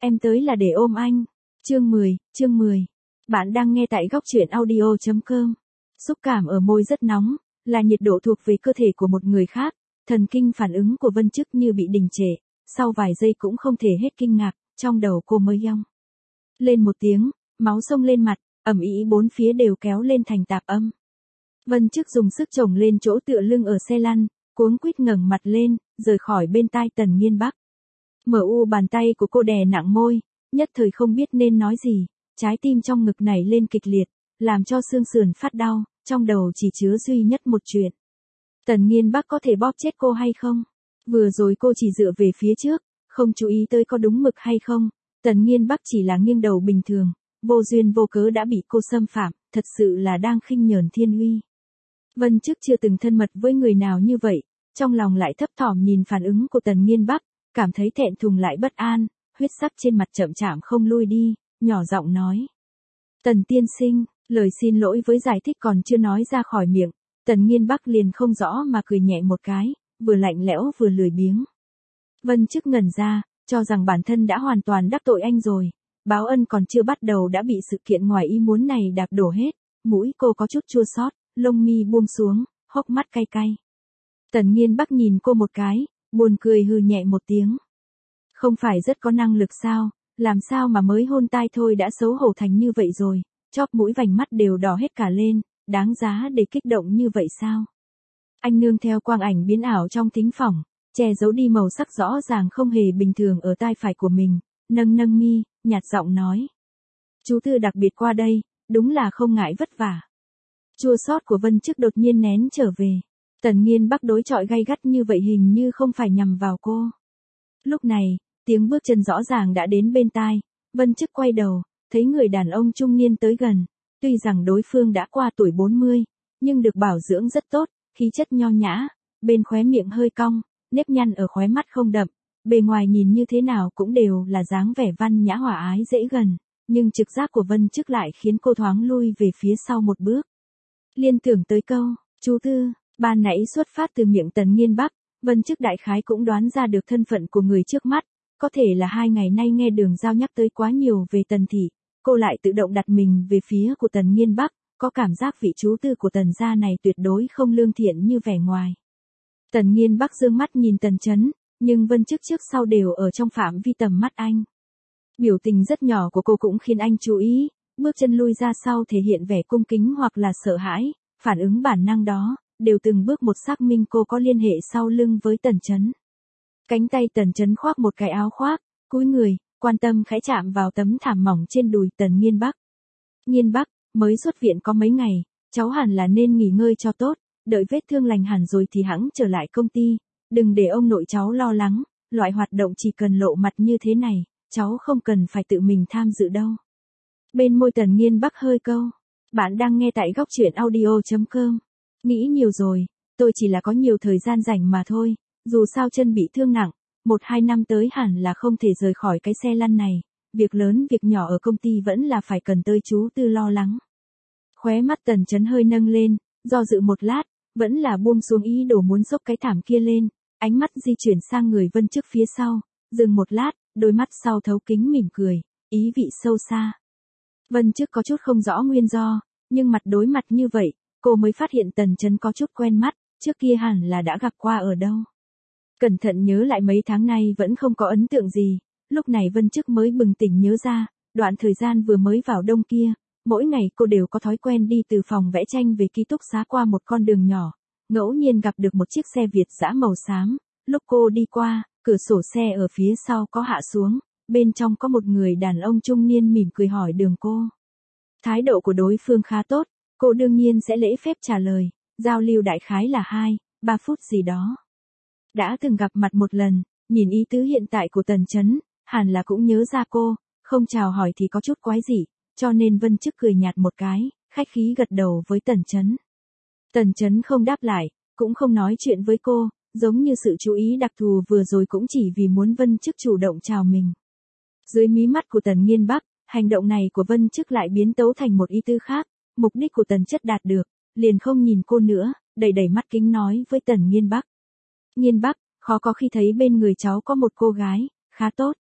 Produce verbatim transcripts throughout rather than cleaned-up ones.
Em tới là để ôm anh. Chương mười, chương mười. Bạn đang nghe tại góc truyện audio chấm com. Xúc cảm ở môi rất nóng, là nhiệt độ thuộc về cơ thể của một người khác. Thần kinh phản ứng của Vân Chức như bị đình trệ, sau vài giây cũng không thể hết kinh ngạc, trong đầu cô mới yong lên một tiếng, máu xông lên mặt, ầm ĩ bốn phía đều kéo lên thành tạp âm. Vân Chức dùng sức chồng lên chỗ tựa lưng ở xe lăn, cuống quýt ngẩng mặt lên, rời khỏi bên tai Tần Nghiên Bắc. Mở u bàn tay của cô đè nặng môi, nhất thời không biết nên nói gì, trái tim trong ngực nảy lên kịch liệt, làm cho xương sườn phát đau, trong đầu chỉ chứa duy nhất một chuyện. Tần Nghiên Bắc có thể bóp chết cô hay không? Vừa rồi cô chỉ dựa về phía trước, không chú ý tới có đúng mực hay không. Tần Nghiên Bắc chỉ là nghiêng đầu bình thường, vô duyên vô cớ đã bị cô xâm phạm, thật sự là đang khinh nhờn thiên uy. Vân Chức chưa từng thân mật với người nào như vậy, trong lòng lại thấp thỏm nhìn phản ứng của Tần Nghiên Bắc, cảm thấy thẹn thùng lại bất an, huyết sắc trên mặt chậm chạp không lui đi, nhỏ giọng nói. Tần tiên sinh, lời xin lỗi với giải thích còn chưa nói ra khỏi miệng, Tần Nghiên Bắc liền không rõ mà cười nhẹ một cái, vừa lạnh lẽo vừa lười biếng. Vân Chức ngẩn ra, cho rằng bản thân đã hoàn toàn đắc tội anh rồi, báo ân còn chưa bắt đầu đã bị sự kiện ngoài ý muốn này đạp đổ hết, mũi cô có chút chua xót, lông mi buông xuống, hốc mắt cay cay. Tần Nghiên Bắc nhìn cô một cái, buồn cười hừ nhẹ một tiếng. Không phải rất có năng lực sao, làm sao mà mới hôn tai thôi đã xấu hổ thành như vậy rồi, chóp mũi vành mắt đều đỏ hết cả lên, đáng giá để kích động như vậy sao? Anh nương theo quang ảnh biến ảo trong thính phòng, che giấu đi màu sắc rõ ràng không hề bình thường ở tai phải của mình, nâng nâng mi, nhạt giọng nói. Chú Tư đặc biệt qua đây, đúng là không ngại vất vả. Chua xót của Vân Chức đột nhiên nén trở về. Tần Nghiên Bắc đối chọi gay gắt như vậy hình như không phải nhằm vào cô. Lúc này, tiếng bước chân rõ ràng đã đến bên tai, Vân Chức quay đầu, thấy người đàn ông trung niên tới gần, tuy rằng đối phương đã qua tuổi bốn mươi, nhưng được bảo dưỡng rất tốt, khí chất nho nhã, bên khóe miệng hơi cong, nếp nhăn ở khóe mắt không đậm, bề ngoài nhìn như thế nào cũng đều là dáng vẻ văn nhã hòa ái dễ gần, nhưng trực giác của Vân Chức lại khiến cô thoáng lui về phía sau một bước. Liên tưởng tới câu, chú Tư, ban nãy xuất phát từ miệng Tần Nghiên Bắc, Vân Chức đại khái cũng đoán ra được thân phận của người trước mắt, có thể là hai ngày nay nghe Đường Giao nhắc tới quá nhiều về Tần thị, cô lại tự động đặt mình về phía của Tần Nghiên Bắc, có cảm giác vị chú Tư của Tần gia này tuyệt đối không lương thiện như vẻ ngoài. Tần Nghiên Bắc dương mắt nhìn Tần Chấn, nhưng Vân Chức trước sau đều ở trong phạm vi tầm mắt anh. Biểu tình rất nhỏ của cô cũng khiến anh chú ý, bước chân lui ra sau thể hiện vẻ cung kính hoặc là sợ hãi, phản ứng bản năng đó, đều từng bước một xác minh cô có liên hệ sau lưng với Tần Chấn. Cánh tay Tần Chấn khoác một cái áo khoác, cúi người, quan tâm khẽ chạm vào tấm thảm mỏng trên đùi Tần Nghiên Bắc. Nghiên Bắc, mới xuất viện có mấy ngày, cháu hẳn là nên nghỉ ngơi cho tốt, đợi vết thương lành hẳn rồi thì hẵng trở lại công ty, đừng để ông nội cháu lo lắng, loại hoạt động chỉ cần lộ mặt như thế này, cháu không cần phải tự mình tham dự đâu. Bên môi Tần Nghiên Bắc hơi câu, bạn đang nghe tại góc truyện audio chấm com. Nghĩ nhiều rồi, tôi chỉ là có nhiều thời gian rảnh mà thôi, dù sao chân bị thương nặng, một hai năm tới hẳn là không thể rời khỏi cái xe lăn này, việc lớn việc nhỏ ở công ty vẫn là phải cần tới chú Tư lo lắng. Khóe mắt Tần Chấn hơi nâng lên, do dự một lát, vẫn là buông xuống ý đồ muốn xốc cái thảm kia lên, ánh mắt di chuyển sang người Vân Chức phía sau, dừng một lát, đôi mắt sau thấu kính mỉm cười, ý vị sâu xa. Vân Chức có chút không rõ nguyên do, nhưng mặt đối mặt như vậy, cô mới phát hiện Tần Chấn có chút quen mắt, trước kia hẳn là đã gặp qua ở đâu. Cẩn thận nhớ lại mấy tháng nay vẫn không có ấn tượng gì, lúc này Vân Chức mới bừng tỉnh nhớ ra, đoạn thời gian vừa mới vào đông kia, mỗi ngày cô đều có thói quen đi từ phòng vẽ tranh về ký túc xá qua một con đường nhỏ, ngẫu nhiên gặp được một chiếc xe Việt dã màu xám, lúc cô đi qua, cửa sổ xe ở phía sau có hạ xuống, bên trong có một người đàn ông trung niên mỉm cười hỏi đường cô. Thái độ của đối phương khá tốt, cô đương nhiên sẽ lễ phép trả lời, giao lưu đại khái là hai, ba phút gì đó. Đã từng gặp mặt một lần, nhìn ý tứ hiện tại của Tần Chấn, hẳn là cũng nhớ ra cô, không chào hỏi thì có chút quái dị, cho nên Vân Chức cười nhạt một cái, khách khí gật đầu với Tần Chấn. Tần Chấn không đáp lại, cũng không nói chuyện với cô, giống như sự chú ý đặc thù vừa rồi cũng chỉ vì muốn Vân Chức chủ động chào mình. Dưới mí mắt của Tần Nghiên Bắc, hành động này của Vân Chức lại biến tấu thành một ý tư khác, mục đích của Tần Chất đạt được, liền không nhìn cô nữa, đẩy đẩy mắt kính nói với Tần Nghiên Bắc. Nghiên Bắc, khó có khi thấy bên người cháu có một cô gái, khá tốt.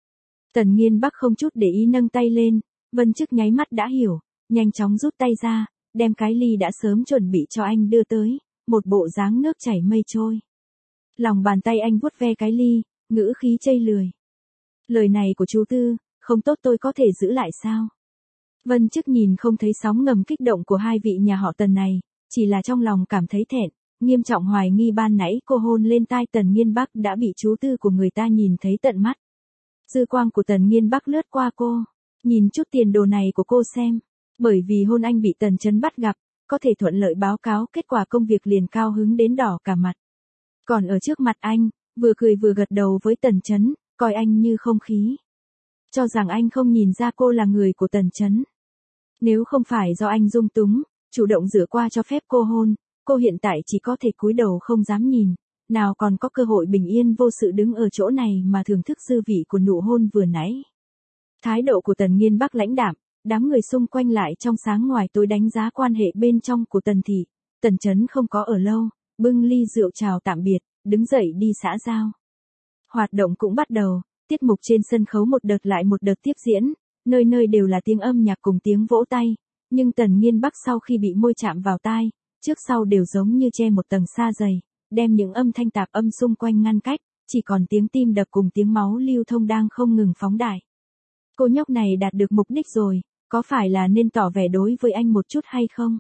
Tần Nghiên Bắc không chút để ý nâng tay lên, Vân Chức nháy mắt đã hiểu, nhanh chóng rút tay ra, đem cái ly đã sớm chuẩn bị cho anh đưa tới, một bộ dáng nước chảy mây trôi. Lòng bàn tay anh vuốt ve cái ly, ngữ khí chây lười. Lời này của chú Tư, không tốt tôi có thể giữ lại sao? Vân Chức nhìn không thấy sóng ngầm kích động của hai vị nhà họ Tần này, chỉ là trong lòng cảm thấy thẹn, nghiêm trọng hoài nghi ban nãy cô hôn lên tai Tần Nghiên Bắc đã bị chú Tư của người ta nhìn thấy tận mắt. Dư quang của Tần Nghiên Bắc lướt qua cô, nhìn chút tiền đồ này của cô xem, bởi vì hôn anh bị Tần Chấn bắt gặp, có thể thuận lợi báo cáo kết quả công việc liền cao hứng đến đỏ cả mặt. Còn ở trước mặt anh, vừa cười vừa gật đầu với Tần Chấn, coi anh như không khí. Cho rằng anh không nhìn ra cô là người của Tần Chấn. Nếu không phải do anh dung túng, chủ động rửa qua cho phép cô hôn, cô hiện tại chỉ có thể cúi đầu không dám nhìn, nào còn có cơ hội bình yên vô sự đứng ở chỗ này mà thưởng thức dư vị của nụ hôn vừa nãy. Thái độ của Tần Nghiên Bắc lãnh đạm, đám người xung quanh lại trong sáng ngoài tối đánh giá quan hệ bên trong của Tần thị. Tần Chấn không có ở lâu, bưng ly rượu chào tạm biệt, đứng dậy đi xã giao. Hoạt động cũng bắt đầu, tiết mục trên sân khấu một đợt lại một đợt tiếp diễn, nơi nơi đều là tiếng âm nhạc cùng tiếng vỗ tay, nhưng Tần Nghiên Bắc sau khi bị môi chạm vào tai, trước sau đều giống như che một tầng sa dày, đem những âm thanh tạp âm xung quanh ngăn cách, chỉ còn tiếng tim đập cùng tiếng máu lưu thông đang không ngừng phóng đại. Cô nhóc này đạt được mục đích rồi, có phải là nên tỏ vẻ đối với anh một chút hay không?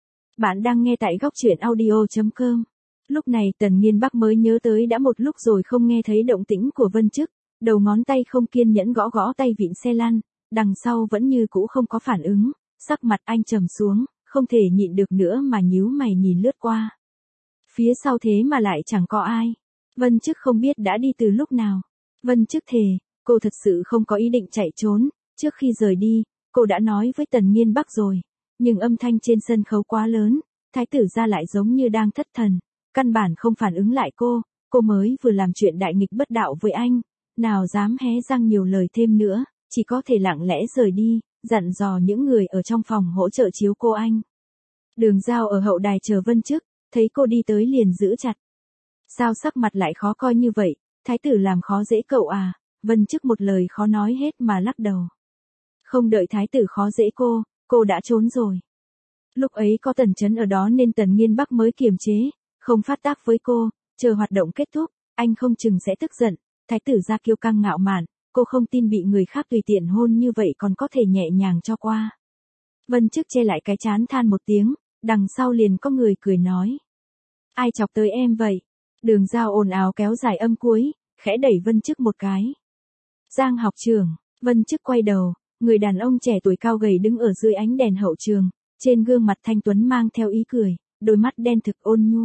Bạn đang nghe tại góc truyện audio chấm com. Lúc này Tần Nghiên Bắc mới nhớ tới đã một lúc rồi không nghe thấy động tĩnh của Vân Chức, đầu ngón tay không kiên nhẫn gõ gõ tay vịn xe lăn, đằng sau vẫn như cũ không có phản ứng, sắc mặt anh trầm xuống, không thể nhịn được nữa mà nhíu mày nhìn lướt qua. Phía sau thế mà lại chẳng có ai. Vân Chức không biết đã đi từ lúc nào. Vân Chức thề, cô thật sự không có ý định chạy trốn, trước khi rời đi, cô đã nói với Tần Nghiên Bắc rồi, nhưng âm thanh trên sân khấu quá lớn, thái tử gia lại giống như đang thất thần, căn bản không phản ứng lại cô, cô mới vừa làm chuyện đại nghịch bất đạo với anh, nào dám hé răng nhiều lời thêm nữa, chỉ có thể lặng lẽ rời đi, dặn dò những người ở trong phòng hỗ trợ chiếu cô anh. Đường Giao ở hậu đài chờ Vân Chức, thấy cô đi tới liền giữ chặt. Sao sắc mặt lại khó coi như vậy, thái tử làm khó dễ cậu à? Vân Chức một lời khó nói hết mà lắc đầu. Không đợi thái tử khó dễ cô, cô đã trốn rồi. Lúc ấy có Tần Chấn ở đó nên Tần Nghiên Bắc mới kiềm chế, không phát tác với cô, chờ hoạt động kết thúc, anh không chừng sẽ tức giận. Thái tử gia kiêu căng ngạo mạn, cô không tin bị người khác tùy tiện hôn như vậy còn có thể nhẹ nhàng cho qua. Vân Chức che lại cái trán than một tiếng, đằng sau liền có người cười nói. Ai chọc tới em vậy? Đường Giao ồn ào kéo dài âm cuối, khẽ đẩy Vân Chức một cái. Giang học trưởng, Vân Chức quay đầu, người đàn ông trẻ tuổi cao gầy đứng ở dưới ánh đèn hậu trường, trên gương mặt thanh tuấn mang theo ý cười, đôi mắt đen thực ôn nhu.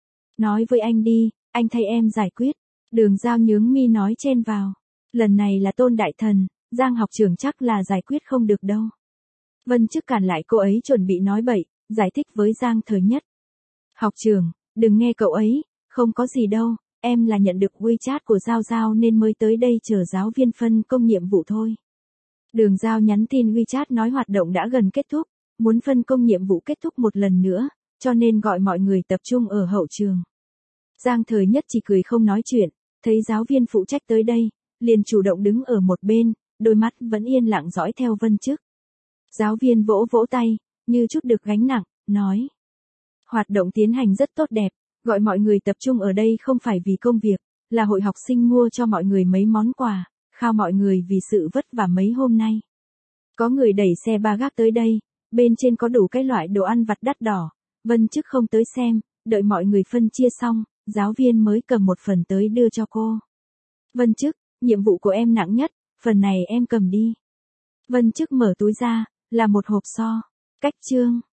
Nói với anh đi, anh thay em giải quyết. Đường Giao nhướng mi nói chen vào. Lần này là Tôn đại thần, Giang học trưởng chắc là giải quyết không được đâu. Vân Chức cản lại cô ấy chuẩn bị nói bậy, giải thích với Giang Thời Nhất. Học trưởng, đừng nghe cậu ấy, không có gì đâu, em là nhận được WeChat của Giao Giao nên mới tới đây chờ giáo viên phân công nhiệm vụ thôi. Đường Giao nhắn tin WeChat nói hoạt động đã gần kết thúc, muốn phân công nhiệm vụ kết thúc một lần nữa, cho nên gọi mọi người tập trung ở hậu trường. Giang Thời Nhất chỉ cười không nói chuyện, thấy giáo viên phụ trách tới đây, liền chủ động đứng ở một bên, đôi mắt vẫn yên lặng dõi theo Vân Chức. Giáo viên vỗ vỗ tay, như chút được gánh nặng, nói. Hoạt động tiến hành rất tốt đẹp, gọi mọi người tập trung ở đây không phải vì công việc, là hội học sinh mua cho mọi người mấy món quà, khao mọi người vì sự vất vả mấy hôm nay. Có người đẩy xe ba gác tới đây, bên trên có đủ cái loại đồ ăn vặt đắt đỏ, Vân Chức không tới xem, đợi mọi người phân chia xong, giáo viên mới cầm một phần tới đưa cho cô. Vân Chức, nhiệm vụ của em nặng nhất, phần này em cầm đi. Vân Chức mở túi ra, là một hộp so, cách chương.